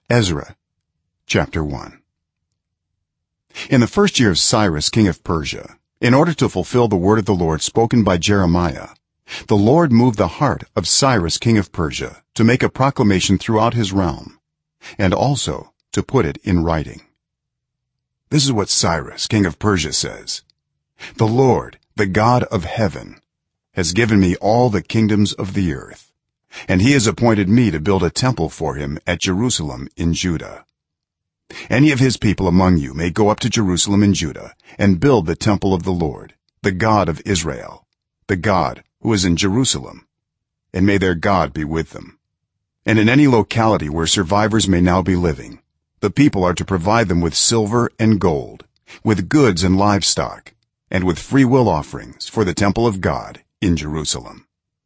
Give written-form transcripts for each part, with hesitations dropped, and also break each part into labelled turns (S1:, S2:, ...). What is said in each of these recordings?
S1: Ezra chapter 1. In the first year of Cyrus king of Persia, in order to fulfill the word of the Lord spoken by Jeremiah, the Lord moved the heart of Cyrus king of Persia to make a proclamation throughout his realm, and also to put it in writing. This is what Cyrus king of Persia says: "The Lord, the God of heaven, has given me all the kingdoms of the earth, and he has appointed me to build a temple for him at Jerusalem in Judah. Any of his people among you may go up to Jerusalem in Judah and build the temple of the Lord, the God of Israel, the God who is in Jerusalem, and may their God be with them. And in any locality where survivors may now be living, the people are to provide them with silver and gold, with goods and livestock, and with free will offerings for the temple of God in Jerusalem."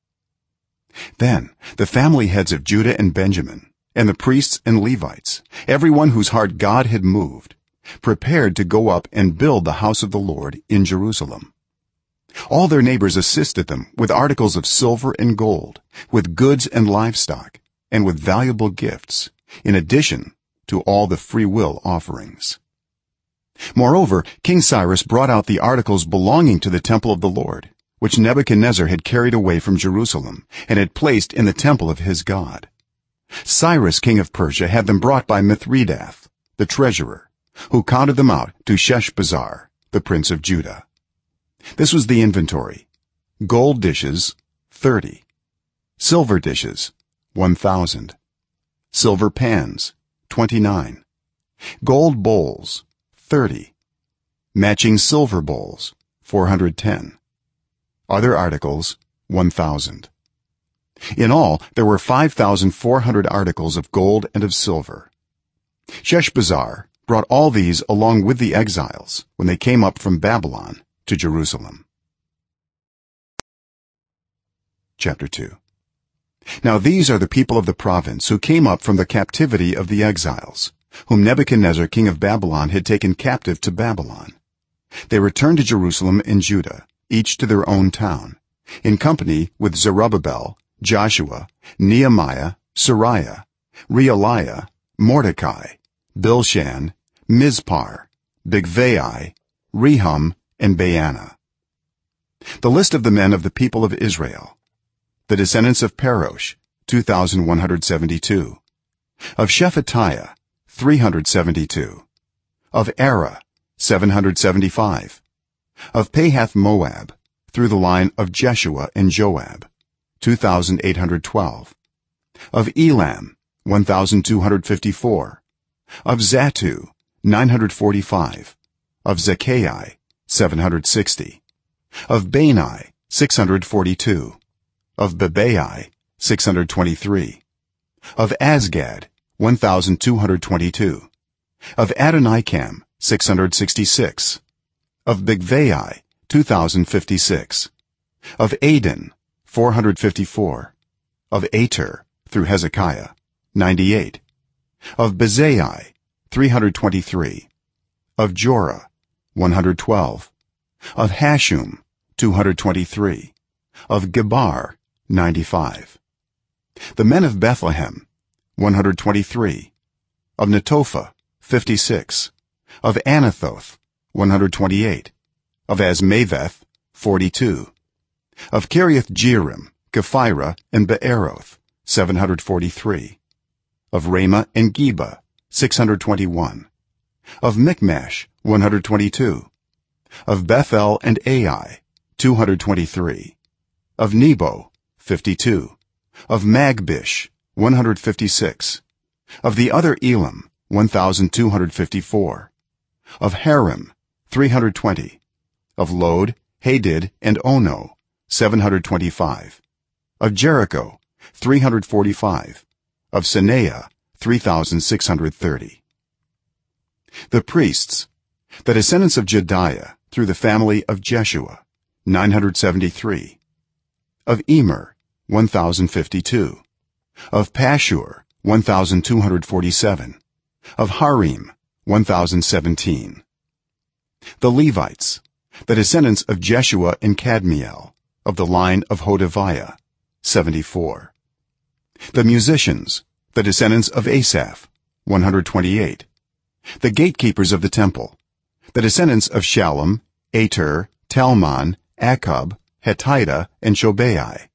S1: Then the family heads of Judah and Benjamin, and the priests and Levites, everyone whose heart God had moved, prepared to go up and build the house of the Lord in Jerusalem. All their neighbors assisted them with articles of silver and gold, with goods and livestock, and with valuable gifts, in addition to all the free will offerings. Moreover, King Cyrus brought out the articles belonging to the temple of the Lord, which Nebuchadnezzar had carried away from Jerusalem and had placed in the temple of his God. Cyrus king of Persia had them brought by Mithredath, the treasurer, who counted them out to Sheshbazzar, the prince of Judah. This was the inventory: gold dishes 30, silver dishes 1000, silver pans 29, gold bowls 30, matching silver bowls 410, other articles 1000. In all there were 5400 articles of gold and of silver. Sheshbazzar brought all these along with the exiles when they came up from Babylon to Jerusalem. Chapter 2. Now these are the people of the province who came up from the captivity of the exiles, whom Nebuchadnezzar king of Babylon had taken captive to Babylon. They returned to Jerusalem and Judah, each to their own town, in company with Zerubbabel, Joshua, Nehemiah, Sariah, Realiah, Mordecai, Bilshan, Mizpar, Bigvai, Rehum, and Baana. The list of the men of the people of Israel: the descendants of Parosh 2172, of Shephatiah 372, of Ara 775, of Pahath Moab through the line of Jeshua and Joab 2812, of Elam 1254, of Zattu 945, of Zekai 760, of Bani 642, of Bebai 623, of Azgad 1222, of Adonikam 666, of Bigvai 2056, of Adin 454, of Ater through Hezekiah 98, of Bezai 323, of Jorah 112, of Hashum 223, of Gebar 95. The men of Bethlehem 123, of Netophah 56, of Anathoth 128, of Azmaveth 42, of Kiriath Jearim, Kephirah, and Beeroth 743, of Ramah and Geba 621, of Michmash 122, of Bethel and Ai 223, of Nebo 52, of Magbish 156, of the other Elam 1254, of Harim 320, of Lod, Hadid, and Ono 725, of Jericho 345, of Sanaa 3630. The priests: the descendants of Jediah through the family of Jeshua 973, of Emer 1052, of Pashur 1247, of Harim 1017. The Levites: the descendants of Jeshua and Kadmiel of the line of Hodaviah 74. The musicians: the descendants of Asaph 128 the gatekeepers of the temple, the descendants of Shallum, Ater, Talmon, Akub, Hetida, and Shobai,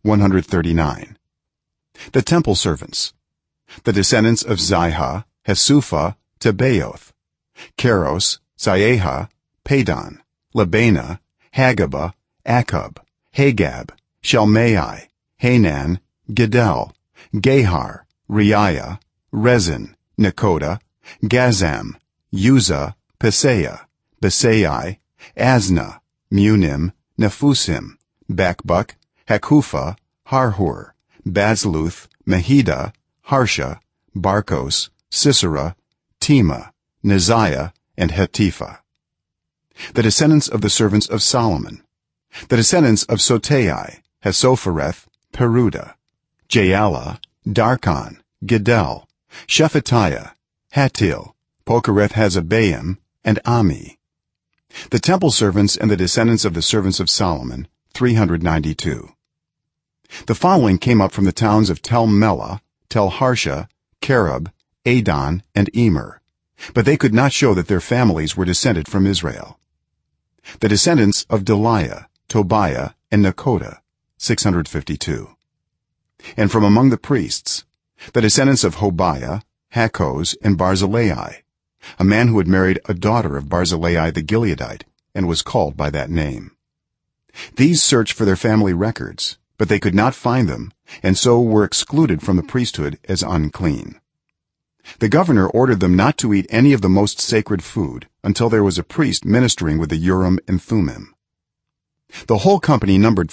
S1: 139 the temple servants, the descendants of Ziha, Hesupha, Tebaoth, Keros, Sieha, Padon, Labana, Hagaba, Akub, Hagab, Shalmai, Hanan, Gidel, Gehar, Reiah, Rezin, Nekoda, Gazam, Uzzah, Pesaia, Besai, Asna, Munim, Nephusim, Bakbuk, Hakupha, Harhur, Bazluth, Mahida, Harsha, Barkos, Sisera, Tema, Neziah, and Hatipha. The descendants of the servants of Solomon, the descendants of Sotai, Hasophereth, Peruda, Jaala, Darkon, Gidel, Shephatiah, Hatil, Pokereth-Hazzebaim, and Ami. The temple servants and the descendants of the servants of Solomon, 392. The following came up from the towns of Tel Melah, Tel Harsha, Kerub, Adon, and Emer, but they could not show that their families were descended from Israel. The descendants of Deliah, Tobiah, and Nekoda, 652. And from among the priests, the descendants of Hobaiah, Hakkoz, and Barzillai, a man who had married a daughter of Barzillai the Gileadite and was called by that name. These searched for their family records, but they could not find them, and so were excluded from the priesthood as unclean. The governor ordered them not to eat any of the most sacred food until there was a priest ministering with the Urim and Thummim. The whole company numbered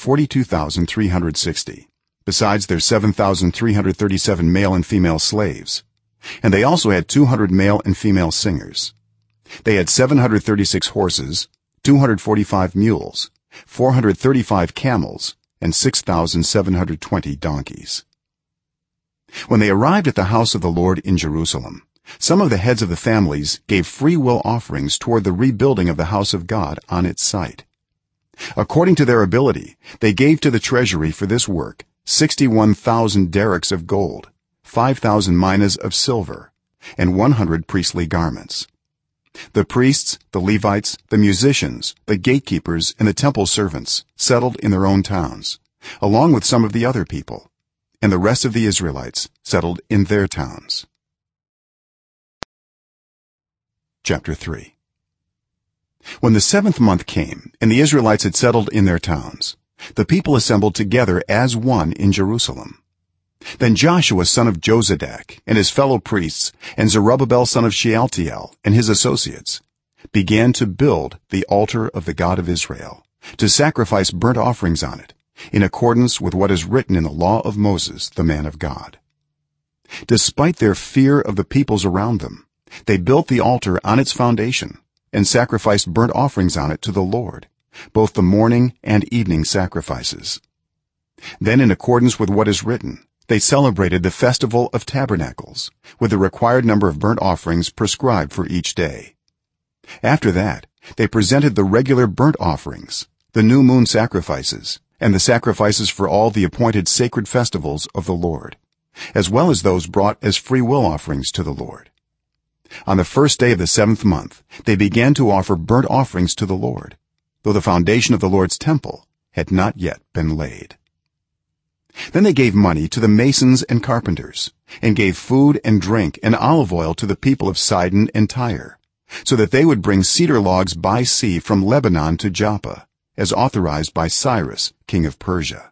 S1: 42,360, besides their 7,337 male and female slaves, and they also had 200 male and female singers. They had 736 horses, 245 mules, 435 camels, and 6,720 donkeys. When they arrived at the house of the Lord in Jerusalem, some of the heads of the families gave free will offerings toward the rebuilding of the house of God on its site. According to their ability, they gave to the treasury for this work 61,000 derricks of gold, 5,000 minas of silver, and 100 priestly garments. The priests, the Levites, the musicians, the gatekeepers, and the temple servants settled in their own towns, along with some of the other people, and the rest of the Israelites settled in their towns. Chapter 3. When the 7th month came and the Israelites had settled in their towns, the people assembled together as one in Jerusalem. Then Joshua son of Jozadak and his fellow priests and Zerubbabel son of Shealtiel and his associates began to build the altar of the God of Israel, to sacrifice burnt offerings on it, in accordance with what is written in the law of Moses the man of God. Despite their fear of the peoples around them, they built the altar on its foundation and sacrificed burnt offerings on it to the Lord, both the morning and evening sacrifices. Then, in accordance with what is written, they celebrated the festival of tabernacles with the required number of burnt offerings prescribed for each day. After that, they presented the regular burnt offerings, the new moon sacrifices, and the sacrifices for all the appointed sacred festivals of the Lord, as well as those brought as free-will offerings to the Lord. On the first day of the 7th month, they began to offer burnt offerings to the Lord, though the foundation of the Lord's temple had not yet been laid. Then they gave money to the masons and carpenters, and gave food and drink and olive oil to the people of Sidon and Tyre, so that they would bring cedar logs by sea from Lebanon to Joppa, as authorized by Cyrus king of Persia.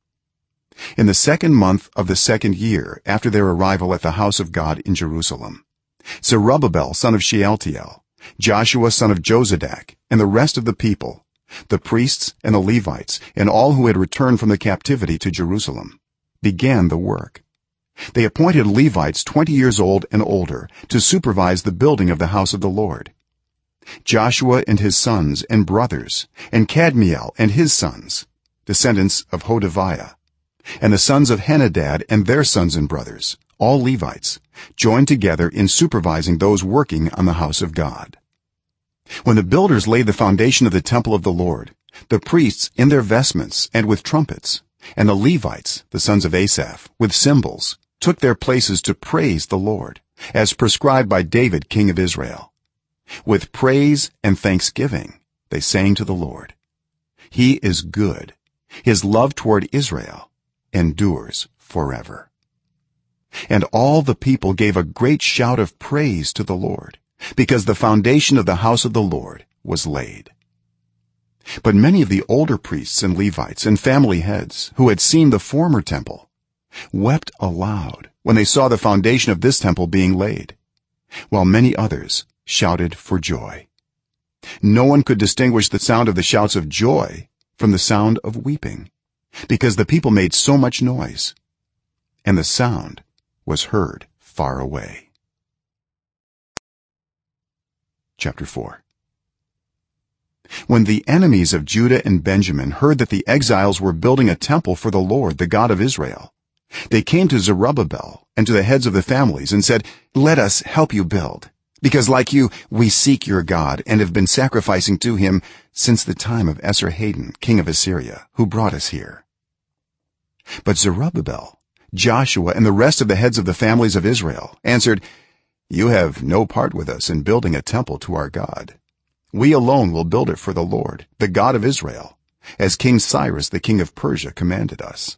S1: In the 2nd month of the 2nd year after their arrival at the house of God in Jerusalem, Zerubbabel son of Shealtiel, Joshua son of Jozadak, and the rest of the people, the priests and the Levites and all who had returned from the captivity to Jerusalem, began the work. They appointed Levites 20 years old and older to supervise the building of the house of the Lord. Joshua and his sons and brothers, and Kadmiel and his sons, descendants of Hodaviah, and the sons of Henadad and their sons and brothers, all Levites, joined together in supervising those working on the house of God. When the builders laid the foundation of the temple of the Lord, the priests in their vestments and with trumpets, and the Levites, the sons of Asaph, with cymbals, took their places to praise the Lord, as prescribed by David king of Israel. With praise and thanksgiving they sang to the Lord. He is good, his love toward Israel endures forever. And all the people gave a great shout of praise to the Lord, because the foundation of the house of the Lord was laid. But many of the older priests and Levites and family heads who had seen the former temple wept aloud when they saw the foundation of this temple being laid, while many others shouted for joy. No one could distinguish the sound of the shouts of joy from the sound of weeping, because the people made so much noise, and the sound was heard far away. Chapter 4. When the enemies of Judah and Benjamin heard that the exiles were building a temple for the Lord, the God of Israel, they came to Zerubbabel and to the heads of the families and said, "Let us help you build, because like you we seek your God and have been sacrificing to him since the time of Esarhaddon king of Assyria, who brought us here." But Zerubbabel, Joshua, and the rest of the heads of the families of Israel answered, "You have no part with us in building a temple to our God. We alone will build it for the Lord, the God of Israel, as King Cyrus the king of Persia commanded us."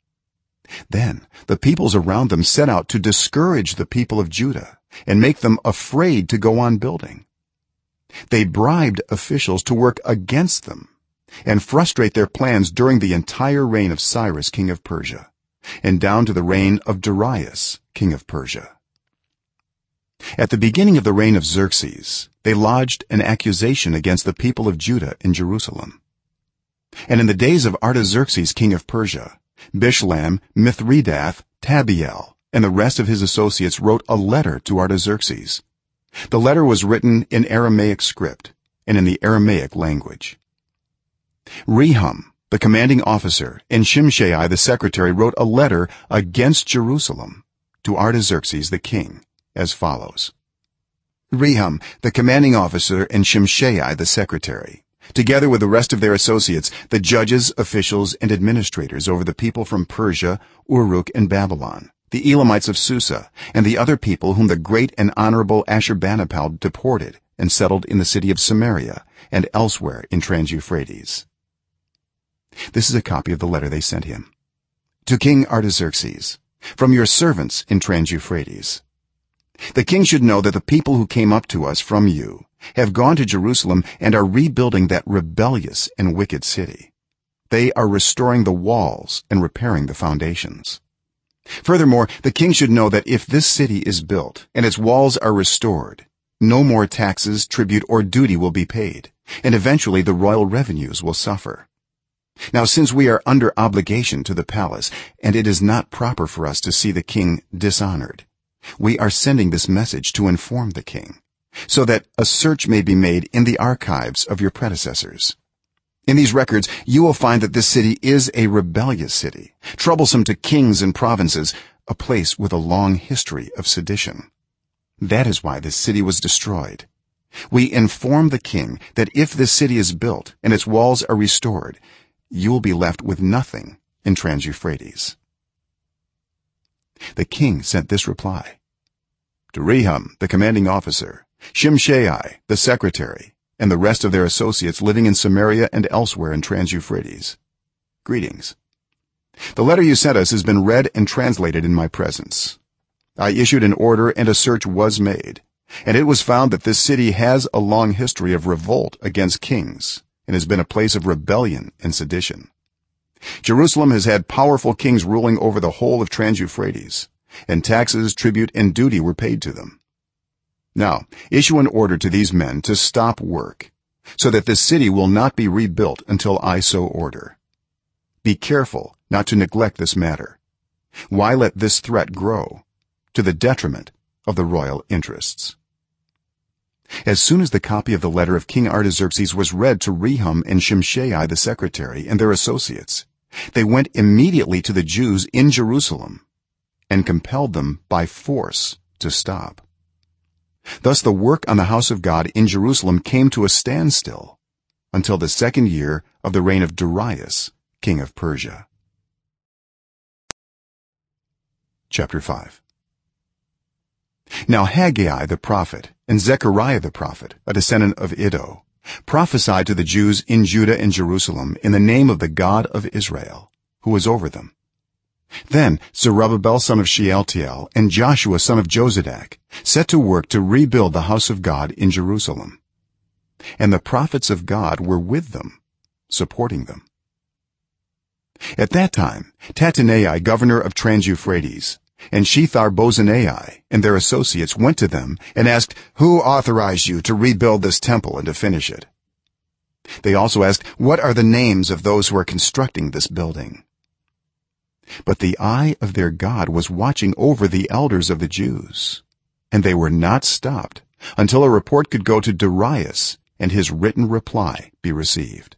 S1: Then the peoples around them set out to discourage the people of Judah and make them afraid to go on building. They bribed officials to work against them and frustrate their plans during the entire reign of Cyrus king of Persia and down to the reign of Darius king of Persia. At the beginning of the reign of Xerxes they lodged an accusation against the people of Judah in Jerusalem. And in the days of Artaxerxes king of Persia, Bishlam, Mithredath, Tabiel, and the rest of his associates wrote a letter to Artaxerxes. The letter was written in Aramaic script and in the Aramaic language. Rehum, the commanding officer, and Shimshai the secretary wrote a letter against Jerusalem to Artaxerxes the king as follows: Rehum, the commanding officer, and Shimshai the secretary, together with the rest of their associates, the judges, officials, and administrators over the people from Persia, Uruk, and Babylon, the Elamites of Susa, and the other people whom the great and honorable Ashurbanipal deported and settled in the city of Samaria and elsewhere in Trans-Euphrates. This is a copy of the letter they sent him. To King Artaxerxes, from your servants in Trans-Euphrates. The king should know that the people who came up to us from you have gone to Jerusalem and are rebuilding that rebellious and wicked city. They are restoring the walls and repairing the foundations. Furthermore, the king should know that if this city is built and its walls are restored, no more taxes, tribute, or duty will be paid, and eventually the royal revenues will suffer. Now, since we are under obligation to the palace, and it is not proper for us to see the king dishonored, we are sending this message to inform the king, so that a search may be made in the archives of your predecessors. In these records you will find that this city is a rebellious city, troublesome to kings and provinces, a place with a long history of sedition. That is why this city was destroyed. We inform the king that if this city is built and its walls are restored, you will be left with nothing in Trans-Euphrates. The king sent this reply: To Rehum, the commanding officer, Shimshai, the secretary, and the rest of their associates living in Samaria and elsewhere in Trans-Euphrates. Greetings. The letter you sent us has been read and translated in my presence. I issued an order and a search was made, and it was found that this city has a long history of revolt against kings and has been a place of rebellion and sedition. Jerusalem has had powerful kings ruling over the whole of Trans-Euphrates, and taxes, tribute, and duty were paid to them. Now issue an order to these men to stop work, so that this city will not be rebuilt until I so order. Be careful not to neglect this matter. Why let this threat grow to the detriment of the royal interests? As soon as the copy of the letter of King Artaxerxes was read to Rehum and Shimshai the secretary and their associates, they went immediately to the Jews in Jerusalem and compelled them by force to stop. Thus the work on the house of God in Jerusalem came to a standstill until the second year of the reign of Darius king of Persia. Chapter 5. now Haggai the prophet and Zechariah the prophet, a descendant of Iddo, prophesied to the Jews in Judah and Jerusalem in the name of the God of Israel, who was over them. Then Zerubbabel son of Shealtiel and Joshua son of Jozadak set to work to rebuild the house of God in Jerusalem, and the prophets of God were with them, supporting them. At that time Tattenai, governor of Trans-Euphrates, and Shethar-bozenai and their associates went to them and asked, "Who authorized you to rebuild this temple and to finish it?" They also asked, "What are the names of those who are constructing this building?" But the eye of their God was watching over the elders of the Jews, and they were not stopped until a report could go to Darius and his written reply be received.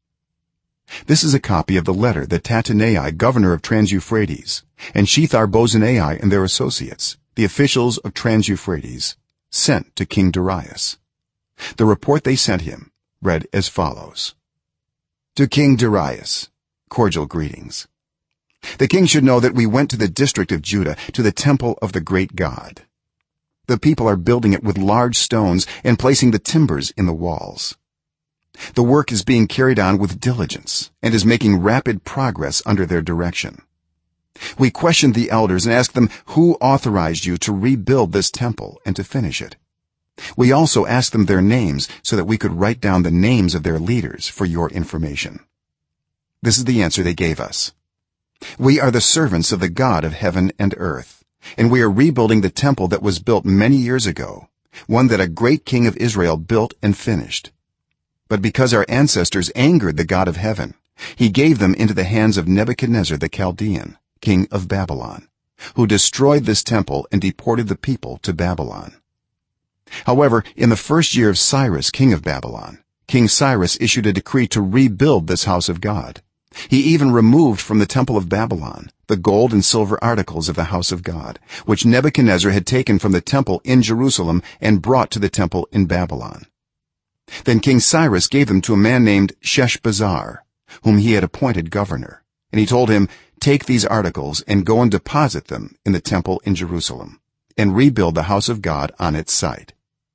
S1: This is a copy of the letter that Tattenai, governor of Trans-Euphrates, and Shethar-bozenai and their associates, the officials of Trans-Euphrates, sent to King Darius. The report they sent him read as follows: To King Darius, cordial greetings. The king should know that we went to the district of Judah to the temple of the great God. The people are building it with large stones and placing the timbers in the walls. The work is being carried on with diligence and is making rapid progress under their direction. We questioned the elders and asked them, "Who authorized you to rebuild this temple and to finish it?" We also asked them their names so that we could write down the names of their leaders for your information. This is the answer they gave us: "We are the servants of the God of heaven and earth, and we are rebuilding the temple that was built many years ago, one that a great king of Israel built and finished. But because our ancestors angered the God of heaven, he gave them into the hands of Nebuchadnezzar the Chaldean, king of Babylon, who destroyed this temple and deported the people to Babylon. However, in the first year of Cyrus, king of Babylon, King Cyrus issued a decree to rebuild this house of God. He even removed from the temple of Babylon the gold and silver articles of the house of God, which Nebuchadnezzar had taken from the temple in Jerusalem and brought to the temple in Babylon. Then King Cyrus gave them to a man named Sheshbazzar, whom he had appointed governor, and he told him, "Take these articles and go and deposit them in the temple in Jerusalem and rebuild the house of God on its site."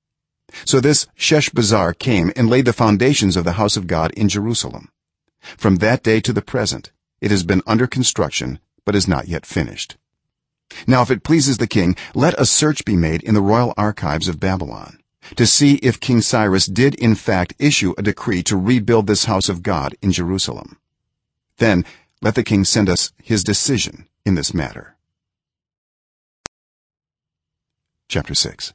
S1: So this Sheshbazzar came and laid the foundations of the house of God in Jerusalem. From that day to the present it has been under construction but is not yet finished. Now if it pleases the king, let a search be made in the royal archives of Babylon to see if King Cyrus did in fact issue a decree to rebuild this house of God in Jerusalem. Then let the king send us his decision in this matter. Chapter 6.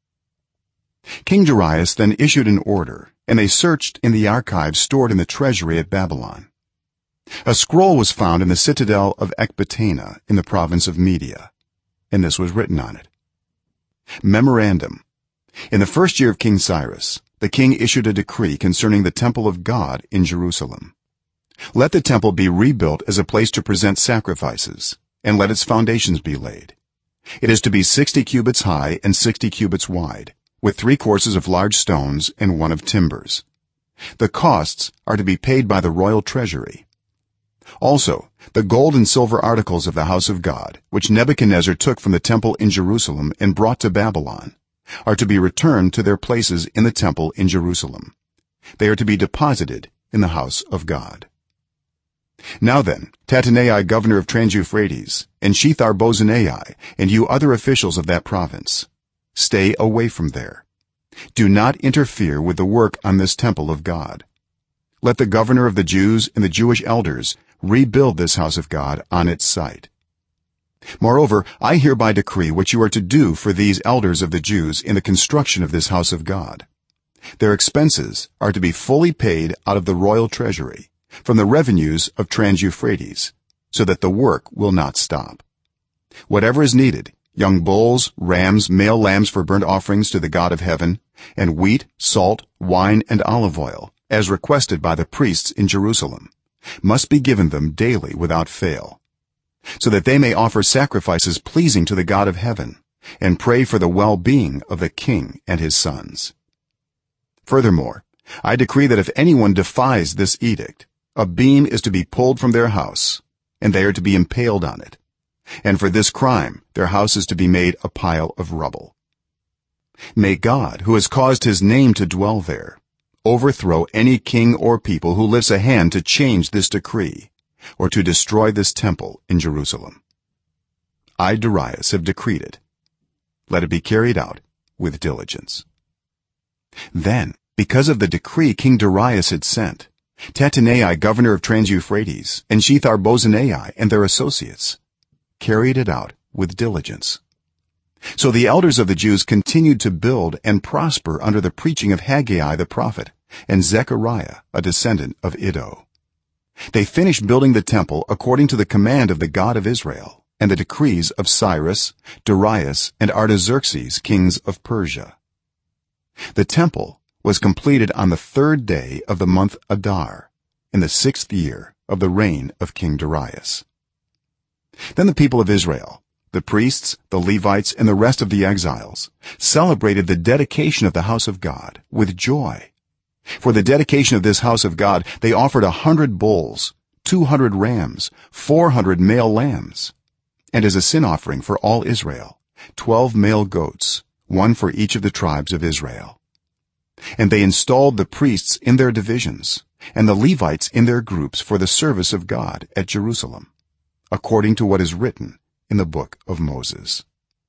S1: King Darius then issued an order, and they searched in the archives stored in the treasury at Babylon. A scroll was found in the citadel of Ecbatana in the province of Media, and this was written on it: Memorandum: in the first year of King Cyrus, the king issued a decree concerning the temple of God in Jerusalem. Let the temple be rebuilt as a place to present sacrifices, and let its foundations be laid. It is to be 60 cubits high and 60 cubits wide, with 3 courses of large stones and 1 of timbers. The costs are to be paid by the royal treasury. Also, the gold and silver articles of the house of God, which Nebuchadnezzar took from the temple in Jerusalem and brought to Babylon, are to be returned to their places in the temple in Jerusalem. They are to be deposited in the house of God. Now then, Tattenai, governor of Trans-Euphrates, and Shethar-bozenai, and you other officials of that province, stay away from there. Do not interfere with the work on this temple of God. Let the governor of the Jews and the Jewish elders rebuild this house of God on its site. Moreover, I hereby decree what you are to do for these elders of the Jews in the construction of this house of God. Their expenses are to be fully paid out of the royal treasury, from the revenues of Trans-Euphrates, so that the work will not stop. Whatever is needed, young bulls, rams, male lambs for burnt offerings to the God of heaven, and wheat, salt, wine, and olive oil, as requested by the priests in Jerusalem, must be given them daily without fail, so that they may offer sacrifices pleasing to the God of heaven and pray for the well-being of the king and his sons. Furthermore, I decree that if anyone defies this edict, a beam is to be pulled from their house and they are to be impaled on it, and for this crime their house is to be made a pile of rubble. may god, who has caused his name to dwell there, overthrow any king or people who lifts a hand to change this decree or to destroy this temple in Jerusalem. I, Darius, have decreed it. Let it be carried out with diligence." Then, because of the decree King Darius had sent, Tattenai, governor of Trans-Euphrates, and Shethar-bozenai and their associates carried it out with diligence. So the elders of the Jews continued to build and prosper under the preaching of Haggai the prophet and Zechariah, a descendant of Iddo. They finished building the temple according to the command of the God of Israel and the decrees of Cyrus, Darius, and Artaxerxes, kings of Persia. The temple was completed on the 3rd day of the month Adar in the 6th year of the reign of King Darius. Then the people of Israel, the priests, the Levites, and the rest of the exiles, celebrated the dedication of the house of God with joy. For the dedication of this house of God they offered 100 bulls, 200 rams, 400 male lambs, and as a sin offering for all Israel 12 male goats, one for each of the tribes of Israel. And they installed the priests in their divisions and the Levites in their groups for the service of God at Jerusalem, according to what is written in the book of Moses.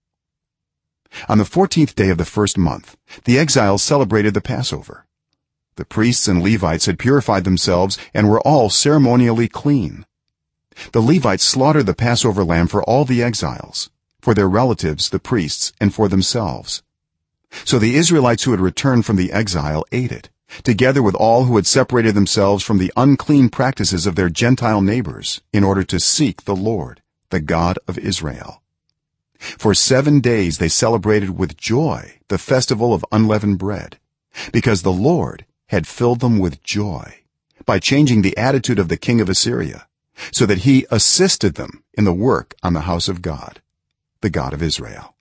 S1: On the 14th day of the 1st month the exiles celebrated the Passover. The priests and Levites had purified themselves and were all ceremonially clean. The Levites slaughtered the Passover lamb for all the exiles, for their relatives the priests, and for themselves. So the Israelites who had returned from the exile ate it, together with all who had separated themselves from the unclean practices of their Gentile neighbors, in order to seek the Lord, the God of Israel. For 7 days they celebrated with joy the festival of unleavened bread, because the Lord had filled them with joy by changing the attitude of the king of Assyria, so that he assisted them in the work on the house of God, the God of Israel.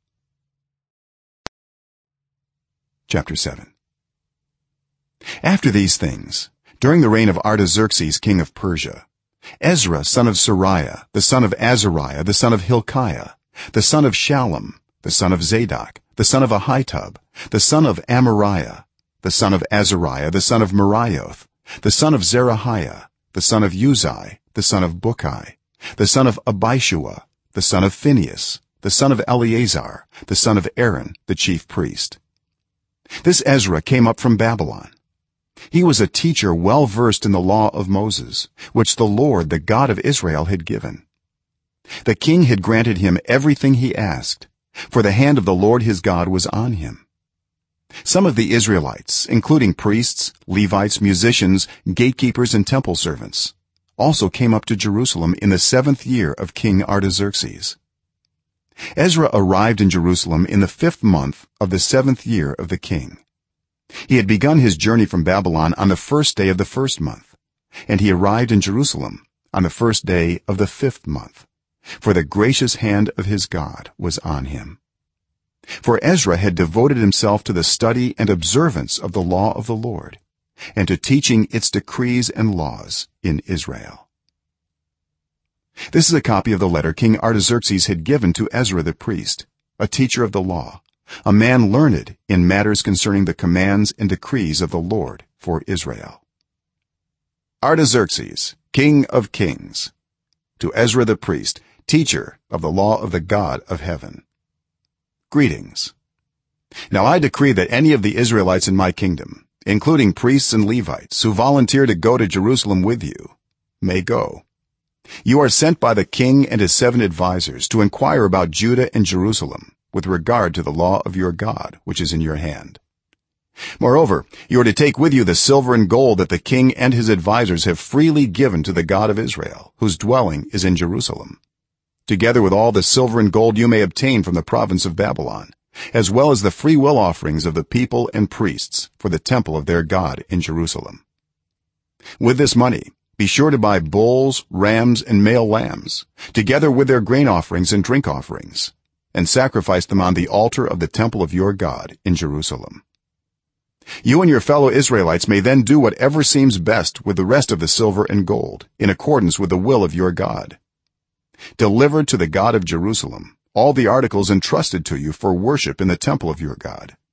S1: Chapter 7. After these things, during the reign of Artaxerxes king of Persia, Ezra son of Seraiah, the son of Azariah, the son of Hilkiah, the son of Shallum, the son of Zadok, the son of Ahitub, the son of Amariah, the son of Azariah, the son of Meraioth, the son of Zerahiah, the son of Uzai, the son of Bukki, the son of Abishua, the son of Phinehas, the son of Eleazar, the son of Aaron, the chief priest. This Ezra came up from Babylon. He was a teacher well versed in the law of Moses, which the Lord, the God of Israel, had given. The king had granted him everything he asked, for the hand of the Lord his God was on him. Some of the Israelites, including priests, Levites, musicians, gatekeepers, and temple servants, also came up to Jerusalem in the 7th year of King Artaxerxes. Ezra arrived in Jerusalem in the 5th month of the 7th year of the king. He had begun his journey from Babylon on the 1st day of the 1st month, and he arrived in Jerusalem on the 1st day of the 5th month, for the gracious hand of his God was on him. For Ezra had devoted himself to the study and observance of the law of the Lord, and to teaching its decrees and laws in Israel. This is a copy of the letter King Artaxerxes had given to Ezra the priest, a teacher of the law, a man learned in matters concerning the commands and decrees of the Lord for Israel. Artaxerxes, king of kings, to Ezra the priest, teacher of the law of the God of heaven. Greetings. Now I decree that any of the Israelites in my kingdom, including priests and Levites, who volunteer to go to Jerusalem with you, may go. You are sent by the king and his 7 advisors to inquire about Judah and Jerusalem with regard to the law of your God, which is in your hand. Moreover, you are to take with you the silver and gold that the king and his advisors have freely given to the God of Israel, whose dwelling is in Jerusalem, together with all the silver and gold you may obtain from the province of Babylon, as well as the free will offerings of the people and priests for the temple of their God in Jerusalem. With this money be sure to buy bulls, rams, and male lambs, together with their grain offerings and drink offerings, and sacrifice them on the altar of the temple of your God in Jerusalem. You and your fellow Israelites may then do whatever seems best with the rest of the silver and gold, in accordance with the will of your God. Deliver to the God of Jerusalem all the articles entrusted to you for worship in the temple of your God,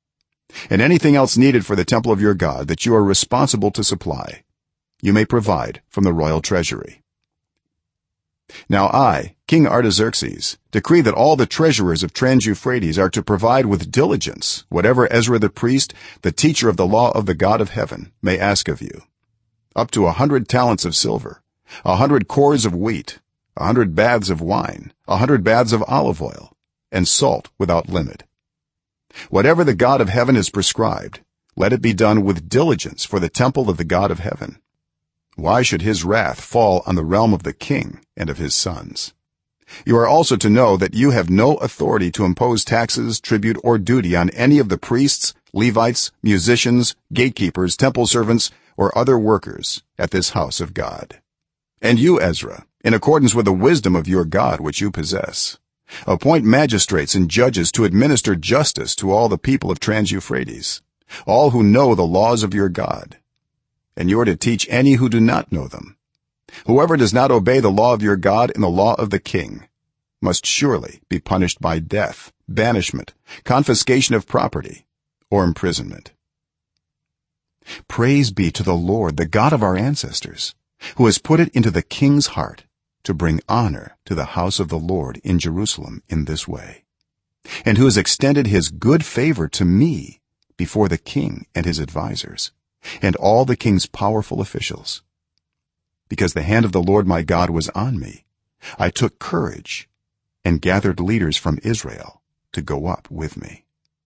S1: and anything else needed for the temple of your god that you are responsible to supply you may provide from the royal treasury. Now I, King Artaxerxes, decree that all the treasurers of Trans-Euphrates are to provide with diligence whatever Ezra the priest, the teacher of the law of the God of heaven, may ask of you, up to 100 talents of silver, 100 cores of wheat, 100 baths of wine, 100 baths of olive oil, and salt without limit. Whatever the God of heaven has prescribed, let it be done with diligence for the temple of the God of heaven. Why should his wrath fall on the realm of the king and of his sons? You are also to know that you have no authority to impose taxes, tribute, or duty on any of the priests, Levites, musicians, gatekeepers, temple servants, or other workers at this house of God. And you, Ezra, in accordance with the wisdom of your God which you possess, appoint magistrates and judges to administer justice to all the people of Trans-Euphrates, all who know the laws of your God, and you are to teach any who do not know them. Whoever does not obey the law of your God and the law of the king must surely be punished by death, banishment, confiscation of property, or imprisonment. Praise be to the Lord, the God of our ancestors, who has put it into the king's heart to bring honor to the house of the Lord in Jerusalem in this way, and who has extended his good favor to me before the king and his advisers and all the king's powerful officials. Because the hand of the Lord my God was on me, I took courage and gathered leaders from Israel to go up with me.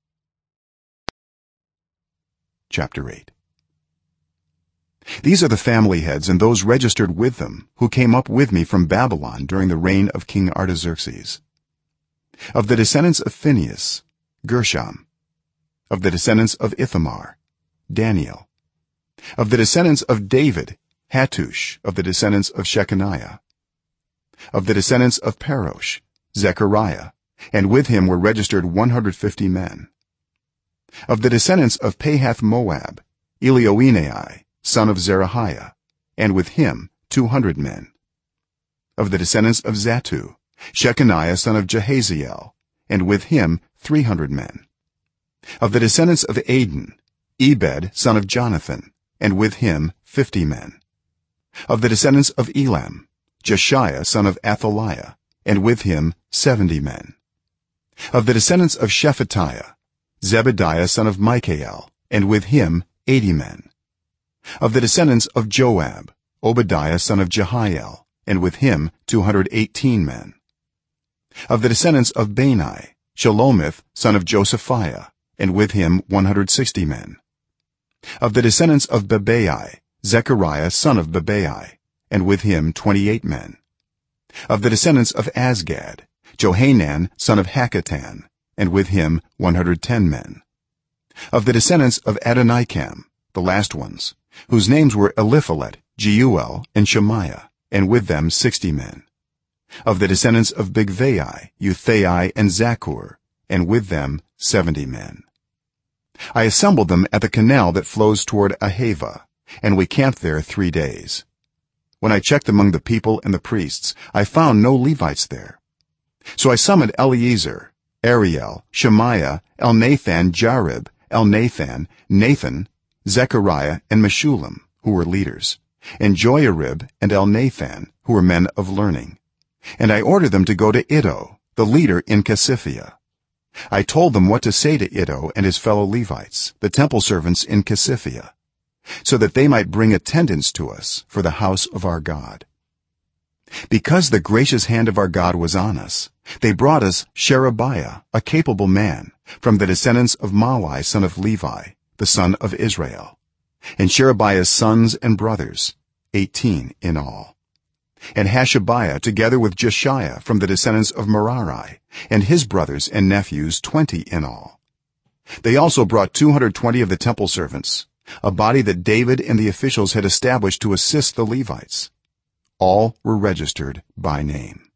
S1: Chapter 8. These are the family heads and those registered with them who came up with me from Babylon during the reign of King Artaxerxes. Of the descendants of Phinehas, Gershom. Of the descendants of Ithamar, Daniel. Of the descendants of David, Hattush. Of the descendants of Shechaniah. Of the descendants of Parosh, Zechariah, and with him were registered 150 men. Of the descendants of Pahath-Moab, Elioenai, son of Zerahiah, and with him 200 men. Of the descendants of Zattu, Shechaniah son of Jahaziel, and with him 300 men. Of the descendants of Adin, Ebed son of Jonathan, and with him 50 men. Of the descendants of Elam, Jeshiah son of Athaliah, and with him 70 men. Of the descendants of Shephatiah, Zebediah son of Michael, and with him 80 men. Of the descendants of Joab, Obadiah son of Jehiel, and with him 218 men. Of the descendants of Bani, Shelomith son of Josephiah, and with him 160 men. Of the descendants of Bebai, Zechariah son of Bebai, and with him 28 men. Of the descendants of Azgad, Johanan son of Hakkatan, and with him 110 men. Of the descendants of Adonikam, the last ones, whose names were Eliphalet, Jeuel, and Shemaiah, and with them 60 men. Of the descendants of Bigvai, Uthai, and Zaccur, and with them 70 men. I assembled them at the canal that flows toward Ahava, and we camped there 3 days. When I checked among the people and the priests, I found no Levites there. So I summoned Eleazar, Ariel, Shemaiah, Elnathan, Jarib, Elnathan, Nathan, Zechariah, and Meshullam, who were leaders, and Joiarib and Elnathan, who were men of learning, and I ordered them to go to Iddo, the leader in Casiphia. I told them what to say to Iddo and his fellow Levites, the temple servants in Casiphia, so that they might bring attendance to us for the house of our God. Because the gracious hand of our God was on us, they brought us Sherebiah, a capable man, from the descendants of Mahli son of Levi, the son of Israel, and Sherebiah's sons and brothers, 18 in all, and Hashabiah together with Jeshiah from the descendants of Merari, and his brothers and nephews, 20 in all. They also brought 220 of the temple servants, a body that David and the officials had established to assist the Levites. All were registered by name.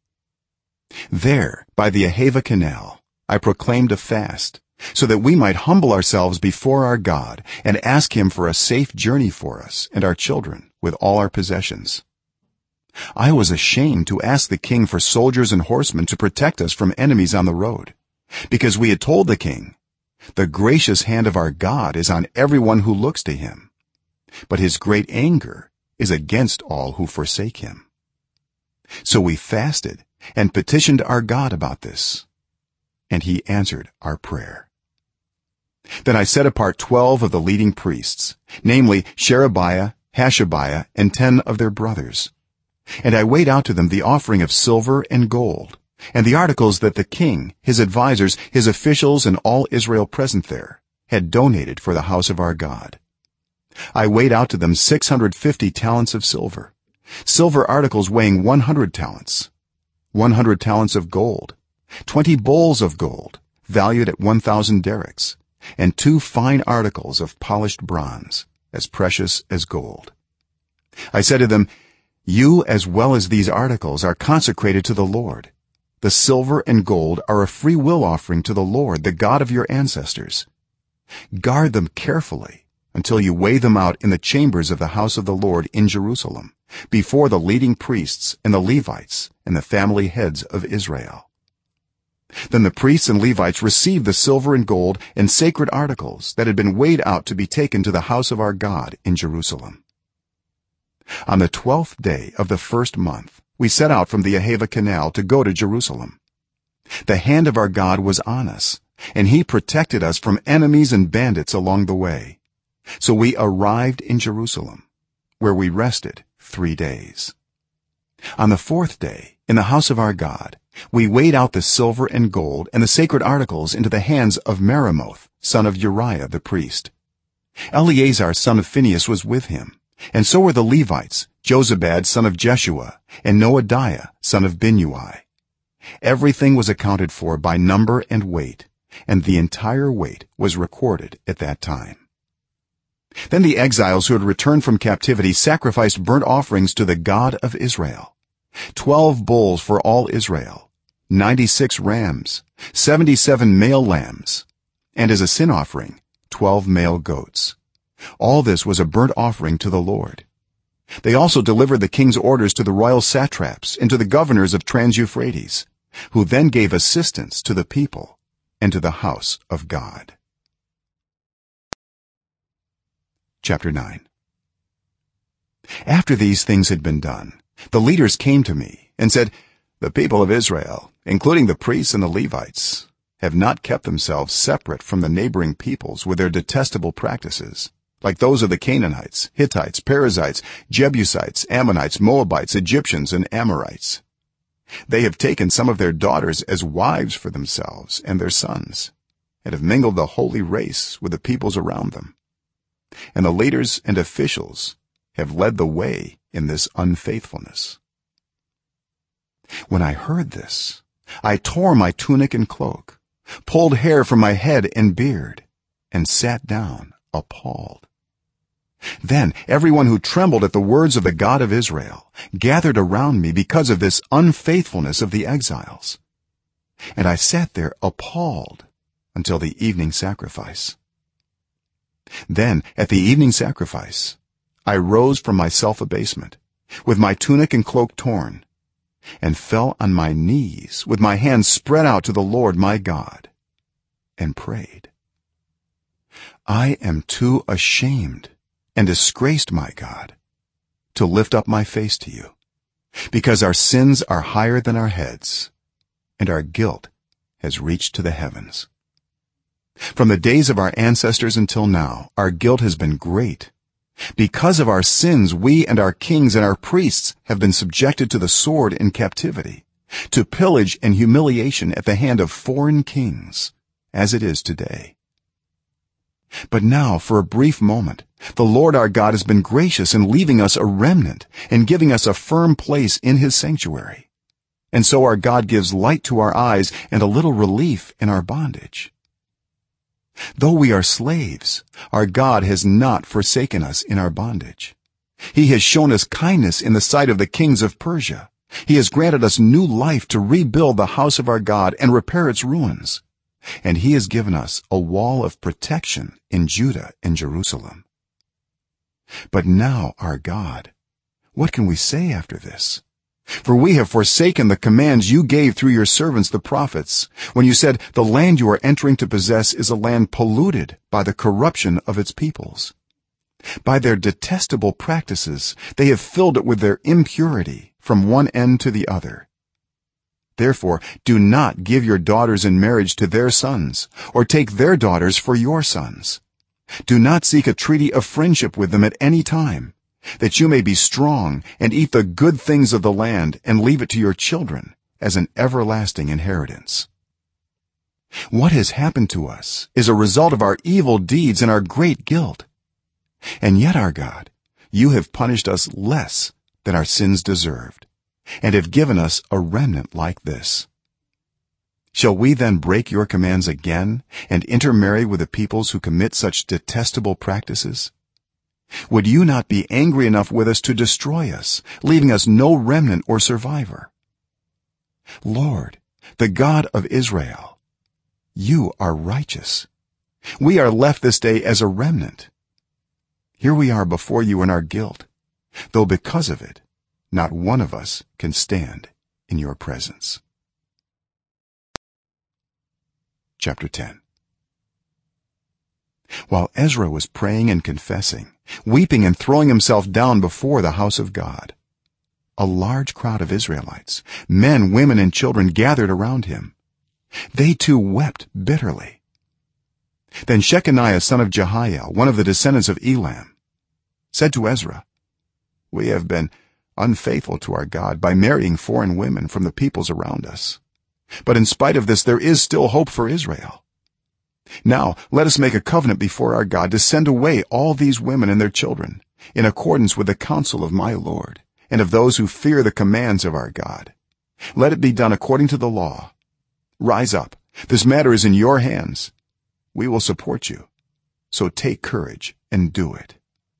S1: There by the Ahava canal I proclaimed a fast, so that we might humble ourselves before our God and ask him for a safe journey for us and our children with all our possessions. I was ashamed to ask the king for soldiers and horsemen to protect us from enemies on the road, because we had told the king, the gracious hand of our god is on everyone who looks to him, but his great anger is against all who forsake him." So we fasted and petitioned our god about this, and he answered our prayer. Then I set apart 12 of the leading priests, namely Sherebiah, Hashabiah, and 10 of their brothers, and I weighed out to them the offering of silver and gold and the articles that the king, his advisers, his officials, and all Israel present there had donated for the house of our god. I weighed out to them 650 talents of silver, silver articles weighing 100 talents, 100 talents of gold, 20 bowls of gold valued at 1000 derricks, and 2 fine articles of polished bronze as precious as gold. I said to them, "You as well as these articles are consecrated to the Lord. The silver and gold are a free will offering to the Lord, the God of your ancestors. Guard them carefully until you weigh them out in the chambers of the house of the Lord in Jerusalem, before the leading priests and the Levites and the family heads of Israel." Then the priests and Levites received the silver and gold and sacred articles that had been weighed out to be taken to the house of our God in Jerusalem. On the 12th day of the first month we set out from the Ahava canal to go to Jerusalem. The hand of our God was on us, and he protected us from enemies and bandits along the way. So we arrived in Jerusalem, where we rested 3 days. On the 4th day, in the house of our God, we weighed out the silver and gold and the sacred articles into the hands of Meremoth, son of Uriah the priest. Eleazar son of Phinehas was with him, and so were the Levites, Jozabad son of Jeshua and Noadiah son of Binnui. Everything was accounted for by number and weight, and the entire weight was recorded at that time. Then the exiles who had returned from captivity sacrificed burnt offerings to the God of Israel: 12 bulls for all Israel, 96 rams, 77 male lambs, and as a sin offering 12 male goats. All this was a burnt offering to the Lord. They also delivered the king's orders to the royal satraps and to the governors of Trans-Euphrates, who then gave assistance to the people and to the house of God. Chapter 9. After these things had been done, the leaders came to me and said, "The people of Israel, including the priests and the Levites, have not kept themselves separate from the neighboring peoples with their detestable practices, like those of the Canaanites, Hittites, Perizzites, Jebusites, Ammonites, Moabites, Egyptians, and Amorites. They have taken some of their daughters as wives for themselves and their sons, and have mingled the holy race with the peoples around them. And the leaders and officials have led the way in this unfaithfulness." When I heard this, I tore my tunic and cloak, pulled hair from my head and beard, and sat down appalled. Then everyone who trembled at the words of the God of Israel gathered around me because of this unfaithfulness of the exiles, and I sat there appalled until the evening sacrifice. Then at the evening sacrifice I rose from my self-abasement, with my tunic and cloak torn, and fell on my knees with my hands spread out to the Lord my God, and prayed, "I am too ashamed and disgraced, my God, to lift up my face to you, because our sins are higher than our heads, and our guilt has reached to the heavens. From the days of our ancestors until now our guilt has been great. Because of our sins we and our kings and our priests have been subjected to the sword in captivity, to pillage and humiliation at the hand of foreign kings, as it is today. But now for a brief moment the Lord our God has been gracious in leaving us a remnant and giving us a firm place in his sanctuary, and so our God gives light to our eyes and a little relief in our bondage. Though we are slaves, our God has not forsaken us in our bondage. He has shown us kindness in the sight of the kings of Persia. He has granted us new life to rebuild the house of our God and repair its ruins, and he has given us a wall of protection in Judah and Jerusalem. But now, our God, what can we say after this? for we have forsaken the commands you gave through your servants the prophets when you said, the land you are entering to possess is a land polluted by the corruption of its peoples. By their detestable practices they have filled it with their impurity from one end to the other. Therefore do not give your daughters in marriage to their sons, or take their daughters for your sons. Do not seek a treaty of friendship with them at any time, that you may be strong and eat the good things of the land and leave it to your children as an everlasting inheritance. What has happened to us is a result of our evil deeds and our great guilt. And yet, our God, you have punished us less than our sins deserved, and have given us a remnant like this. Shall we then break your commands again and intermarry with the peoples who commit such detestable practices? Would you not be angry enough with us to destroy us, leaving us no remnant or survivor? Lord, the God of Israel, you are righteous. We are left this day as a remnant. Here we are before you in our guilt, though because of it not one of us can stand in your presence. Chapter 10. While Ezra was praying and confessing, weeping and throwing himself down before the house of God, a large crowd of Israelites, men, women, and children, gathered around him. They too wept bitterly. Then Shechaniah son of Jehiel, one of the descendants of Elam, said to Ezra, we have been unfaithful to our God by marrying foreign women from the peoples around us, but in spite of this there is still hope for Israel. Now let us make a covenant before our God to send away all these women and their children, in accordance with the counsel of my lord and of those who fear the commands of our God. Let it be done according to the law. Rise up, this matter is in your hands. We will support you, so take courage and do it.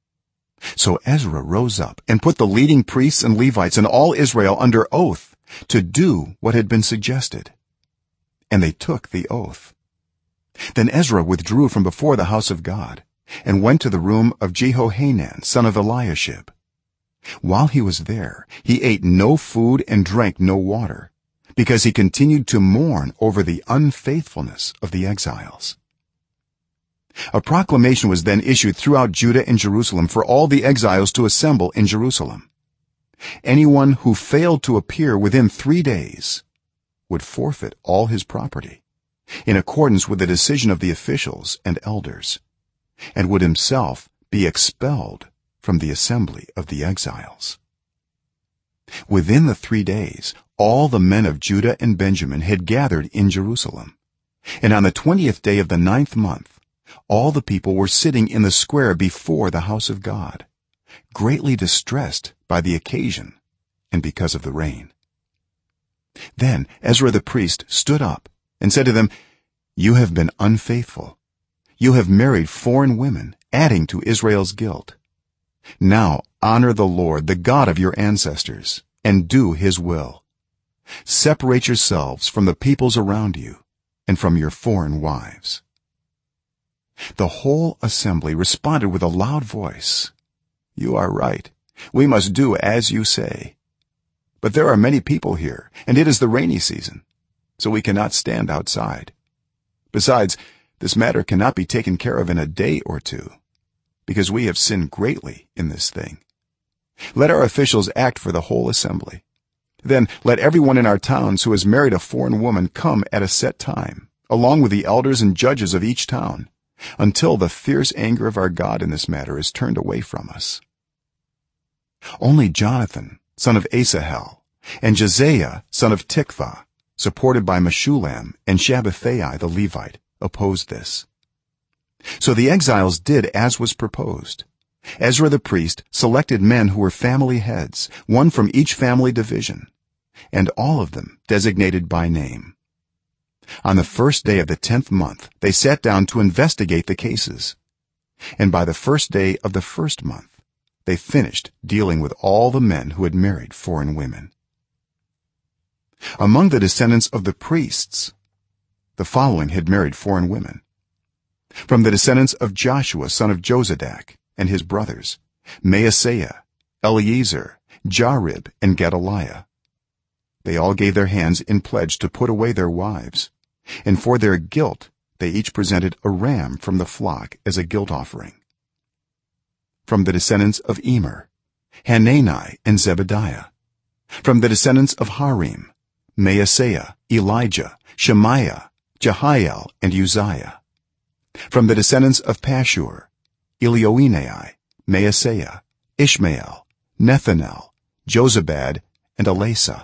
S1: So Ezra rose up and put the leading priests and Levites and all Israel under oath to do what had been suggested, and they took the oath. Then Ezra withdrew from before the house of God and went to the room of Jehohanan son of Eliashib. While he was there, he ate no food and drank no water, because he continued to mourn over the unfaithfulness of the exiles. A proclamation was then issued throughout Judah and Jerusalem for all the exiles to assemble in Jerusalem. Anyone who failed to appear within 3 days would forfeit all his property, in accordance with the decision of the officials and elders, and would himself be expelled from the assembly of the exiles. Within the 3 days all the men of Judah and Benjamin had gathered in Jerusalem, and on the 20th day of the 9th month all the people were sitting in the square before the house of God, greatly distressed by the occasion and because of the rain. Then Ezra the priest stood up and said to them, you have been unfaithful. You have married foreign women, adding to Israel's guilt. Now honor the Lord, the God of your ancestors, and do his will. Separate yourselves from the peoples around you and from your foreign wives. The whole assembly responded with a loud voice, you are right. We must do as you say. But there are many people here, and it is the rainy season, so we cannot stand outside. Besides, this matter cannot be taken care of in a day or two, because we have sinned greatly in this thing. Let our officials act for the whole assembly. Then let everyone in our towns who has married a foreign woman come at a set time, along with the elders and judges of each town, until the fierce anger of our God in this matter is turned away from us. Only Jonathan son of Asahel and Josiah son of Tikvah, supported by Meshullam and Shabbethai the Levite, opposed this. So the exiles did as was proposed. Ezra the priest selected men who were family heads, one from each family division, and all of them designated by name. On the first day of the 10th month they sat down to investigate the cases, and by the first day of the first month they finished dealing with all the men who had married foreign women. Among the descendants of the priests, the following had married foreign women: from the descendants of Joshua son of Jozadak and his brothers, Maaseiah, Eleazar, Jarib, and Gedaliah, they all gave their hands in pledge to put away their wives, and for their guilt they each presented a ram from the flock as a guilt offering. From the descendants of Emer, Hanani and Zebediah. From the descendants of Harim, Maaseiah, Elijah, Shemaiah, Jehiel and Uzziah. From the descendants of Pashur, Elioenai, Maaseiah, Ishmael, Nethanel, Jozabad and Elasa.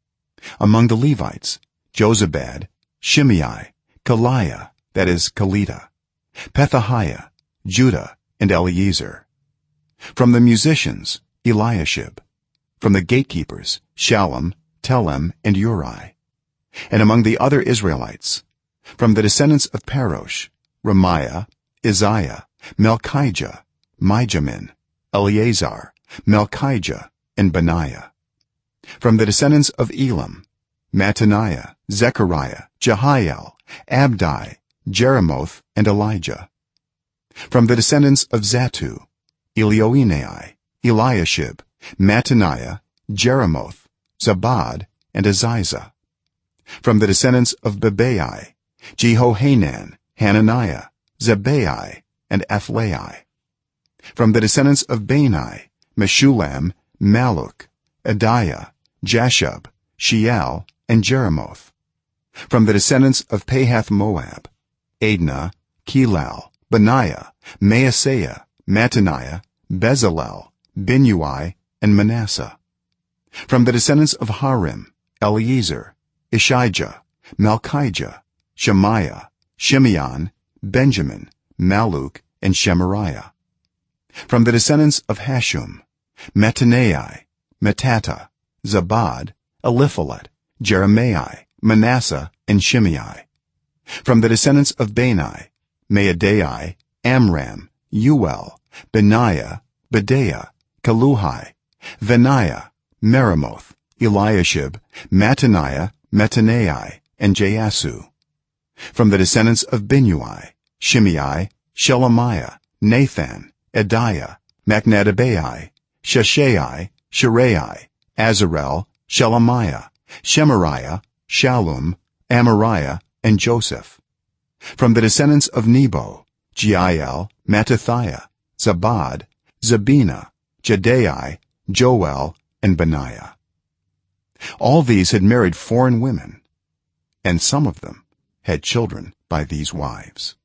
S1: Among the Levites, Jozabad, Shimei, Kaliah, that is Kelita, Pethahiah, Judah and Eliezer. From the musicians, Eliashib. From the gatekeepers, Shallum, Telem and Uri. And among the other Israelites, from the descendants of Parosh, Ramiah, Isaiah, Melchijah, Mijamin, Eleazar, Melchijah and Benaiah. From the descendants of Elam, Mattaniah, Zechariah, Jehiel, Abdi, Jeremoth and Elijah. From the descendants of Zattu, Elioenai, Eliashib, Mattaniah, Jeremoth, Zabad and Aziza. From the descendants of Bebai, Jehohanan, Hananiah, Zebai and Athlai. From the descendants of Bani, Meshulam, Maluk, Adiah, Jashub, Sheal and Jeremoth. From the descendants of Pahath-Moab, Adnah, Kelal, Benaiah, Maaseiah, Mattaniah, Bezalel, Binnui and Manasseh. From the descendants of Harim, Eliezer, Ishijah, Malchijah, Shemaiah, Shimeon, Benjamin, Maluk and Shemariah. From the descendants of Hashum, Mattaniah, Mattatah, Zabad, Eliphalet, Jeremiah, Manasseh and Shimei. From the descendants of Bani, Maadai, Amram, Uel, Benaiah, Bedaiah, Kaluhi, Vaniah, Meremoth, Eliashib, Mattaniah, Mattaniah and Jaasu. From the descendants of Binnui, Shimei, Shelemiah, Nathan, Adiah, Machnadabai, Sheshai, Shirai, Azarel, Shelemiah, Shemariah, Shallum, Amariah and Joseph. From the descendants of Nebo, Jeiel, Mattathiah, Zabad, Zabina, Jedai, Joel and Benaiah. All these had married foreign women, and some of them had children by these wives.